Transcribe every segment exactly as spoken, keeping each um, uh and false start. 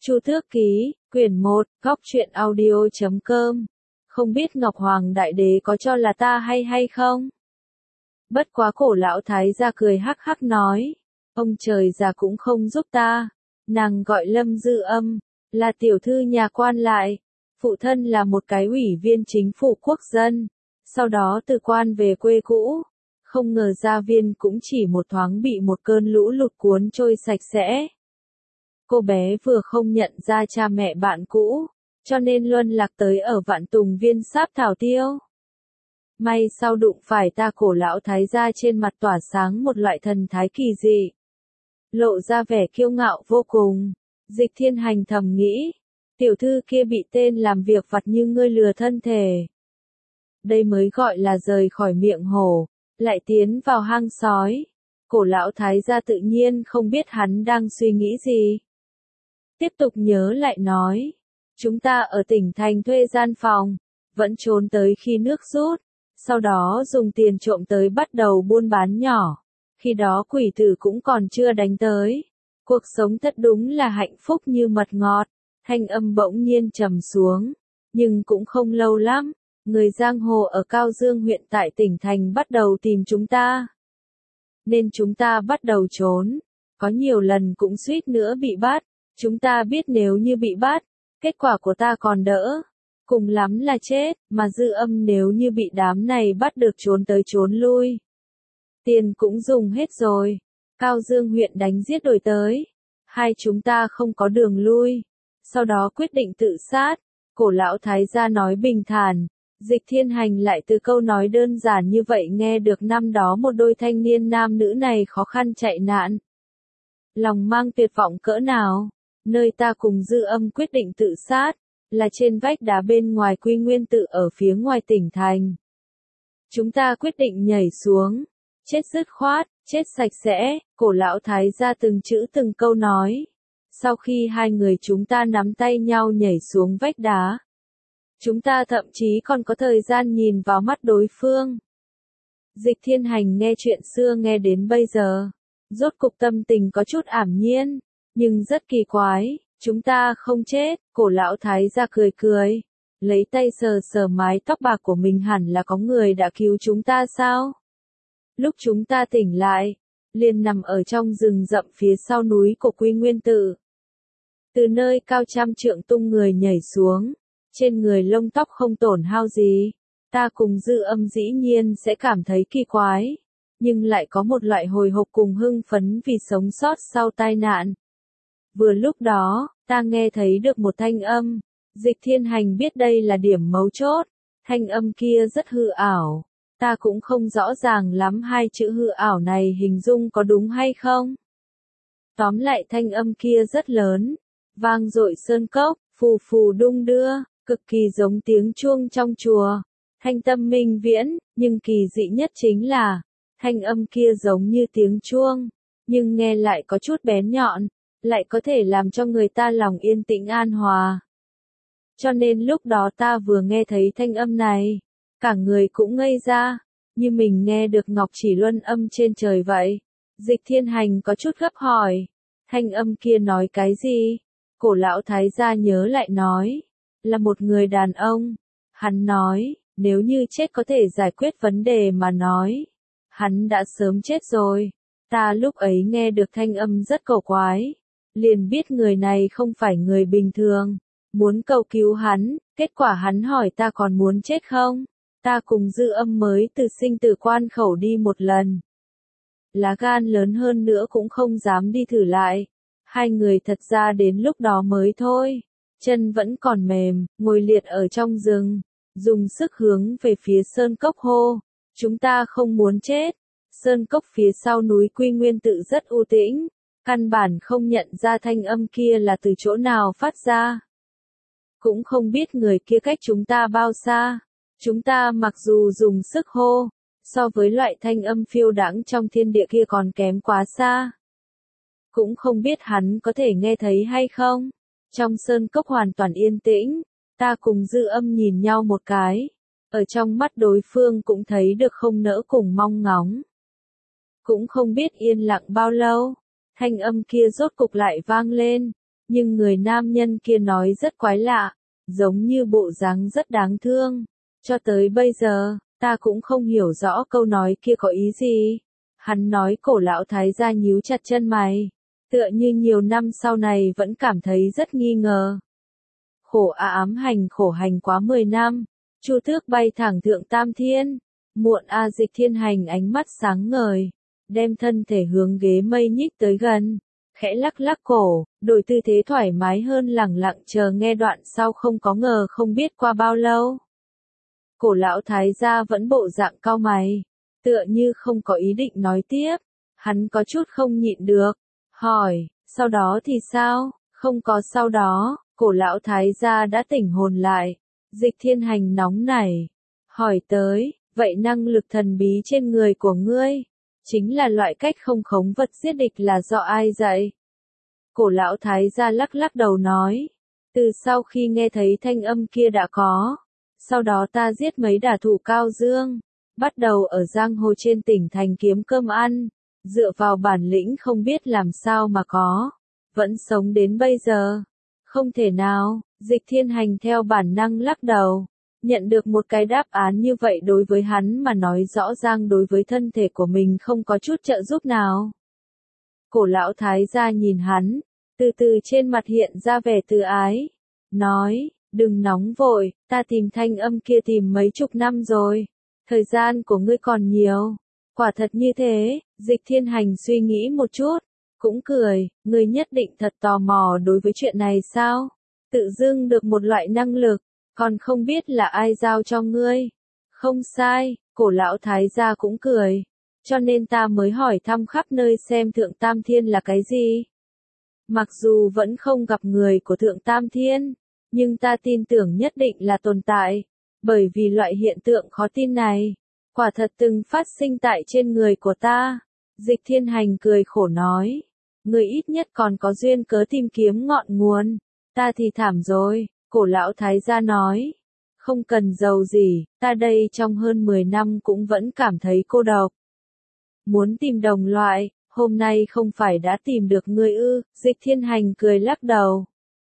Chu Tước Ký, quyển một, góc truyện audio chấm com. Không biết Ngọc Hoàng Đại Đế có cho là ta hay hay không? Bất quá Cổ lão thái gia cười hắc hắc nói, ông trời già cũng không giúp ta. Nàng gọi Lâm Dư Âm, là tiểu thư nhà quan lại, phụ thân là một cái ủy viên chính phủ quốc dân, sau đó từ quan về quê cũ. Không ngờ gia viên cũng chỉ một thoáng bị một cơn lũ lụt cuốn trôi sạch sẽ. Cô bé vừa không nhận ra cha mẹ bạn cũ, cho nên luân lạc tới ở Vạn Tùng Viên sáp thảo tiêu. May sau đụng phải ta. Cổ lão thái gia trên mặt tỏa sáng một loại thần thái kỳ dị, lộ ra vẻ kiêu ngạo vô cùng. Dịch Thiên Hành thầm nghĩ, tiểu thư kia bị tên làm việc vặt như ngươi lừa thân thể. Đây mới gọi là rời khỏi miệng hổ, lại tiến vào hang sói. Cổ lão thái gia tự nhiên không biết hắn đang suy nghĩ gì. Tiếp tục nhớ lại nói, chúng ta ở tỉnh thành thuê gian phòng, vẫn trốn tới khi nước rút, sau đó dùng tiền trộm tới bắt đầu buôn bán nhỏ. Khi đó quỷ tử cũng còn chưa đánh tới. Cuộc sống thật đúng là hạnh phúc như mật ngọt. Thanh âm bỗng nhiên trầm xuống, nhưng cũng không lâu lắm, người giang hồ ở Cao Dương huyện tại tỉnh thành bắt đầu tìm chúng ta. Nên chúng ta bắt đầu trốn, có nhiều lần cũng suýt nữa bị bắt. Chúng ta biết nếu như bị bắt, kết quả của ta còn đỡ, cùng lắm là chết, mà Dư Âm nếu như bị đám này bắt được trốn tới trốn lui. Tiền cũng dùng hết rồi, Cao Dương huyện đánh giết đổi tới, hai chúng ta không có đường lui, sau đó quyết định tự sát. Cổ lão thái gia nói bình thản, Dịch Thiên Hành lại từ câu nói đơn giản như vậy nghe được năm đó một đôi thanh niên nam nữ này khó khăn chạy nạn. Lòng mang tuyệt vọng cỡ nào. Nơi ta cùng Dư Âm quyết định tự sát, là trên vách đá bên ngoài Quy Nguyên tự ở phía ngoài tỉnh thành. Chúng ta quyết định nhảy xuống, chết dứt khoát, chết sạch sẽ. Cổ lão thái gia từng chữ từng câu nói. Sau khi hai người chúng ta nắm tay nhau nhảy xuống vách đá, chúng ta thậm chí còn có thời gian nhìn vào mắt đối phương. Dịch Thiên Hành nghe chuyện xưa nghe đến bây giờ, rốt cục tâm tình có chút ảm nhiên. Nhưng rất kỳ quái, chúng ta không chết. Cổ lão thái gia cười cười, lấy tay sờ sờ mái tóc bạc của mình, hẳn là có người đã cứu chúng ta sao? Lúc chúng ta tỉnh lại, liền nằm ở trong rừng rậm phía sau núi của Quy Nguyên tự. Từ nơi cao trăm trượng tung người nhảy xuống, trên người lông tóc không tổn hao gì. Ta cùng Dư Âm dĩ nhiên sẽ cảm thấy kỳ quái, nhưng lại có một loại hồi hộp cùng hưng phấn vì sống sót sau tai nạn. Vừa lúc đó, ta nghe thấy được một thanh âm. Dịch Thiên Hành biết đây là điểm mấu chốt. Thanh âm kia rất hư ảo. Ta cũng không rõ ràng lắm hai chữ hư ảo này hình dung có đúng hay không. Tóm lại thanh âm kia rất lớn, vang dội sơn cốc, phù phù đung đưa, cực kỳ giống tiếng chuông trong chùa. Thanh tâm minh viễn, nhưng kỳ dị nhất chính là, thanh âm kia giống như tiếng chuông, nhưng nghe lại có chút bén nhọn, lại có thể làm cho người ta lòng yên tĩnh an hòa. Cho nên lúc đó ta vừa nghe thấy thanh âm này, cả người cũng ngây ra, như mình nghe được Ngọc Chỉ Luân âm trên trời vậy. Dịch Thiên Hành có chút gấp hỏi, thanh âm kia nói cái gì? Cổ lão thái gia nhớ lại nói, là một người đàn ông. Hắn nói, nếu như chết có thể giải quyết vấn đề mà nói, hắn đã sớm chết rồi. Ta lúc ấy nghe được thanh âm rất cổ quái, liền biết người này không phải người bình thường, muốn cầu cứu hắn. Kết quả hắn hỏi ta còn muốn chết không? Ta cùng Dư Âm mới từ sinh tử quan khẩu đi một lần, lá gan lớn hơn nữa cũng không dám đi thử lại. Hai người thật ra đến lúc đó mới thôi, chân vẫn còn mềm, ngồi liệt ở trong rừng, dùng sức hướng về phía sơn cốc hô, chúng ta không muốn chết. Sơn cốc phía sau núi Quy Nguyên tự rất u tĩnh, căn bản không nhận ra thanh âm kia là từ chỗ nào phát ra. Cũng không biết người kia cách chúng ta bao xa. Chúng ta mặc dù dùng sức hô, so với loại thanh âm phiêu đãng trong thiên địa kia còn kém quá xa. Cũng không biết hắn có thể nghe thấy hay không. Trong sơn cốc hoàn toàn yên tĩnh, ta cùng Dư Âm nhìn nhau một cái. Ở trong mắt đối phương cũng thấy được không nỡ cùng mong ngóng. Cũng không biết yên lặng bao lâu, thanh âm kia rốt cục lại vang lên, Nhưng người nam nhân kia nói rất quái lạ, giống như bộ dáng rất đáng thương. Cho tới bây giờ, ta cũng không hiểu rõ câu nói kia có ý gì. Hắn nói cổ lão thái gia nhíu chặt chân mày, tựa như nhiều năm sau này vẫn cảm thấy rất nghi ngờ. Khổ a ám hành khổ hành quá mười năm, Chu Tước bay thẳng thượng tam thiên, muộn a Dịch Thiên Hành ánh mắt sáng ngời, đem thân thể hướng ghế mây nhích tới gần, khẽ lắc lắc cổ, đổi tư thế thoải mái hơn lẳng lặng chờ nghe đoạn sau không có ngờ không biết qua bao lâu. Cổ lão thái gia vẫn bộ dạng cau mày, tựa như không có ý định nói tiếp, hắn có chút không nhịn được, hỏi, sau đó thì sao? Không có sau đó, cổ lão thái gia đã tỉnh hồn lại, Dịch Thiên Hành nóng nảy, hỏi tới, vậy năng lực thần bí trên người của ngươi, chính là loại cách không khống vật giết địch là do ai dạy? Cổ lão thái gia lắc lắc đầu nói, từ sau khi nghe thấy thanh âm kia đã có, sau đó ta giết mấy đả thủ cao dương, bắt đầu ở giang hồ trên tỉnh thành kiếm cơm ăn, dựa vào bản lĩnh không biết làm sao mà có, vẫn sống đến bây giờ. Không thể nào, Dịch Thiên Hành theo bản năng lắc đầu, nhận được một cái đáp án như vậy đối với hắn mà nói rõ ràng đối với thân thể của mình không có chút trợ giúp nào. Cổ lão thái gia nhìn hắn, từ từ trên mặt hiện ra vẻ từ ái, nói, đừng nóng vội, ta tìm thanh âm kia tìm mấy chục năm rồi, thời gian của ngươi còn nhiều. Quả thật như thế, Dịch Thiên Hành suy nghĩ một chút, cũng cười, ngươi nhất định thật tò mò đối với chuyện này sao? Tự dưng được một loại năng lực, còn không biết là ai giao cho ngươi. Không sai, cổ lão thái gia cũng cười, cho nên ta mới hỏi thăm khắp nơi xem Thượng Tam Thiên là cái gì. Mặc dù vẫn không gặp người của Thượng Tam Thiên, nhưng ta tin tưởng nhất định là tồn tại, bởi vì loại hiện tượng khó tin này, quả thật từng phát sinh tại trên người của ta. Dịch Thiên Hành cười khổ nói, người ít nhất còn có duyên cớ tìm kiếm ngọn nguồn, ta thì thảm rồi, cổ lão thái gia nói, không cần giàu gì, ta đây trong hơn mười năm cũng vẫn cảm thấy cô độc. Muốn tìm đồng loại, hôm nay không phải đã tìm được ngươi ư? Dịch Thiên Hành cười lắc đầu.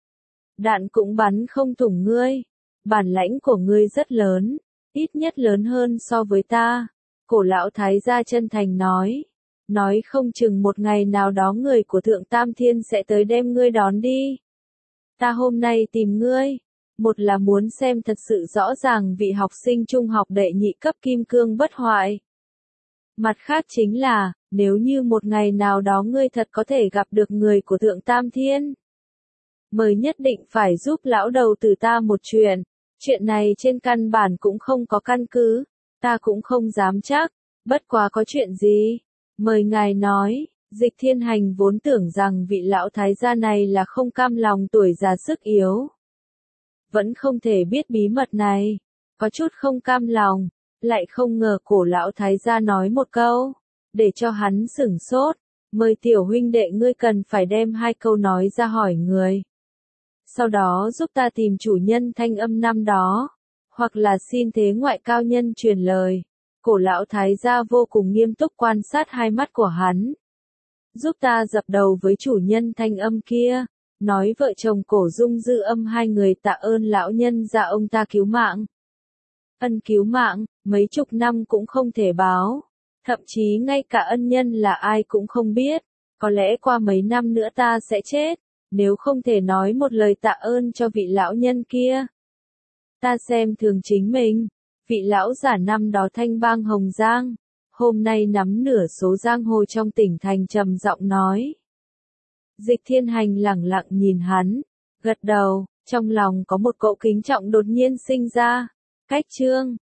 Đạn cũng bắn không thủng ngươi, bản lãnh của ngươi rất lớn, ít nhất lớn hơn so với ta. Cổ lão thái gia chân thành nói, nói không chừng một ngày nào đó người của Thượng Tam Thiên sẽ tới đem ngươi đón đi. Ta hôm nay tìm ngươi, một là muốn xem thật sự rõ ràng vị học sinh trung học đệ nhị cấp kim cương bất hoại. Mặt khác chính là, nếu như một ngày nào đó ngươi thật có thể gặp được người của Thượng Tam Thiên, mời nhất định phải giúp lão đầu tử ta một chuyện. Chuyện này trên căn bản cũng không có căn cứ, ta cũng không dám chắc, bất quá có chuyện gì, mời ngài nói. Dịch Thiên Hành vốn tưởng rằng vị lão thái gia này là không cam lòng tuổi già sức yếu, vẫn không thể biết bí mật này, có chút không cam lòng, lại không ngờ cổ lão thái gia nói một câu, để cho hắn sửng sốt, mời tiểu huynh đệ ngươi cần phải đem hai câu nói ra hỏi người. Sau đó giúp ta tìm chủ nhân thanh âm năm đó, hoặc là xin thế ngoại cao nhân truyền lời. Cổ lão thái gia vô cùng nghiêm túc quan sát hai mắt của hắn. Giúp ta dập đầu với chủ nhân thanh âm kia, nói vợ chồng Cổ Dung Dư Âm hai người tạ ơn lão nhân gia ông ta cứu mạng. Ân cứu mạng, mấy chục năm cũng không thể báo, thậm chí ngay cả ân nhân là ai cũng không biết, có lẽ qua mấy năm nữa ta sẽ chết, nếu không thể nói một lời tạ ơn cho vị lão nhân kia. Ta xem thường chính mình, vị lão giả năm đó thanh bang Hồng Giang, hôm nay nắm nửa số giang hồ trong tỉnh thành trầm giọng nói. Dịch Thiên Hành lẳng lặng nhìn hắn, gật đầu, trong lòng có một cỗ kính trọng đột nhiên sinh ra. Cách chương